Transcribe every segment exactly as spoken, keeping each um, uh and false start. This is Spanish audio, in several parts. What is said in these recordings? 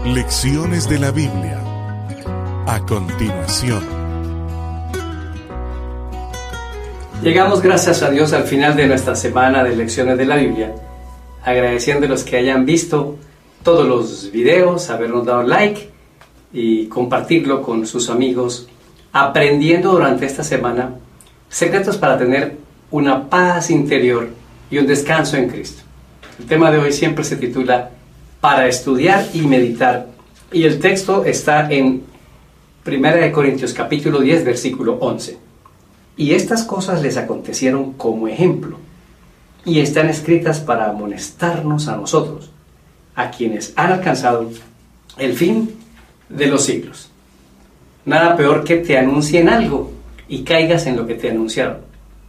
Lecciones de la Biblia. A continuación. Llegamos, gracias a Dios, al final de nuestra semana de Lecciones de la Biblia, agradeciendo a los que hayan visto todos los videos, habernos dado like y compartirlo con sus amigos, aprendiendo durante esta semana secretos para tener una paz interior y un descanso en Cristo. El tema de hoy siempre se titula Para estudiar y meditar, y el texto está en Primera de Corintios capítulo diez, versículo once. Y estas cosas les acontecieron como ejemplo, y están escritas para amonestarnos a nosotros, a quienes han alcanzado el fin de los siglos. Nada peor que te anuncien algo y caigas en lo que te anunciaron.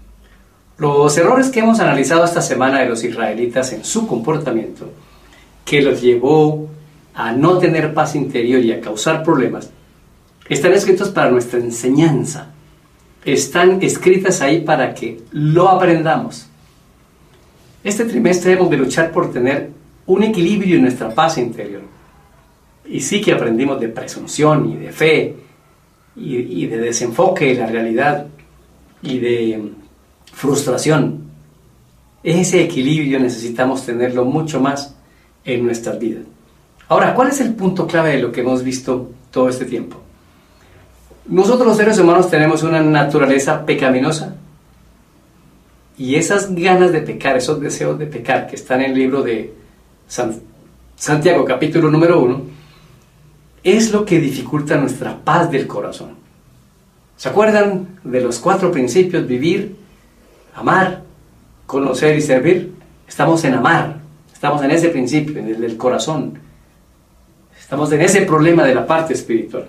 Los errores que hemos analizado esta semana de los israelitas en su comportamiento, que los llevó a no tener paz interior y a causar problemas, están escritos para nuestra enseñanza. Están escritas ahí para que lo aprendamos. Este trimestre hemos de luchar por tener un equilibrio en nuestra paz interior. Y sí que aprendimos de presunción y de fe y, y de desenfoque de la realidad y de frustración. Ese equilibrio necesitamos tenerlo mucho más en nuestras vidas. Ahora, ¿cuál es el punto clave de lo que hemos visto todo este tiempo? Nosotros los seres humanos tenemos una naturaleza pecaminosa, y esas ganas de pecar, esos deseos de pecar que están en el libro de San, Santiago capítulo número uno, es lo que dificulta nuestra paz del corazón. ¿Se acuerdan de los cuatro principios? Vivir, amar, conocer y servir. Estamos en amar. Estamos en ese principio, en el del corazón. Estamos en ese problema de la parte espiritual.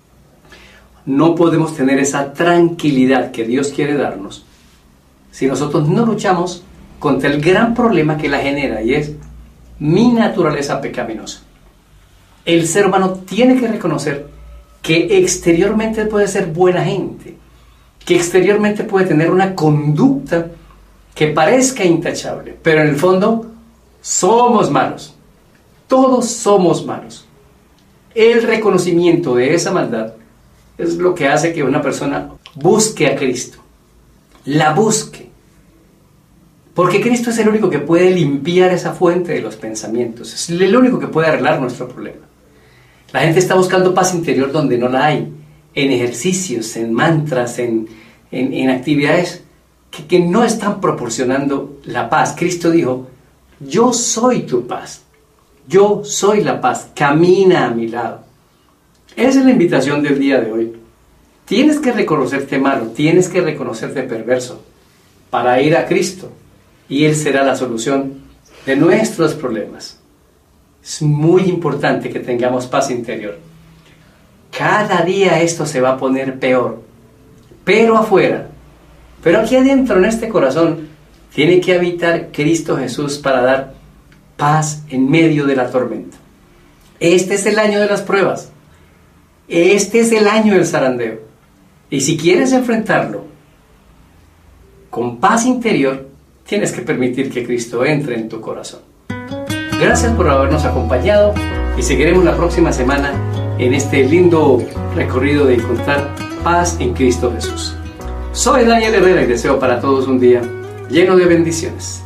No podemos tener esa tranquilidad que Dios quiere darnos si nosotros no luchamos contra el gran problema que la genera, y es mi naturaleza pecaminosa. El ser humano tiene que reconocer que exteriormente puede ser buena gente, que exteriormente puede tener una conducta que parezca intachable, pero en el fondo somos malos. Todos somos malos. El reconocimiento de esa maldad es lo que hace que una persona busque a Cristo. La busque. Porque Cristo es el único que puede limpiar esa fuente de los pensamientos. Es el único que puede arreglar nuestro problema. La gente está buscando paz interior donde no la hay. En ejercicios, en mantras, en, en, en actividades que, que no están proporcionando la paz. Cristo dijo: yo soy tu paz, yo soy la paz, camina a mi lado. Esa es la invitación del día de hoy. Tienes que reconocerte malo, tienes que reconocerte perverso para ir a Cristo, y Él será la solución de nuestros problemas. Es muy importante que tengamos paz interior. Cada día esto se va a poner peor, pero afuera, pero aquí adentro, en este corazón, tiene que habitar Cristo Jesús para dar paz en medio de la tormenta. Este es el año de las pruebas. Este es el año del zarandeo. Y si quieres enfrentarlo con paz interior, tienes que permitir que Cristo entre en tu corazón. Gracias por habernos acompañado, y seguiremos la próxima semana en este lindo recorrido de encontrar paz en Cristo Jesús. Soy Daniel Herrera y deseo para todos un día lleno de bendiciones.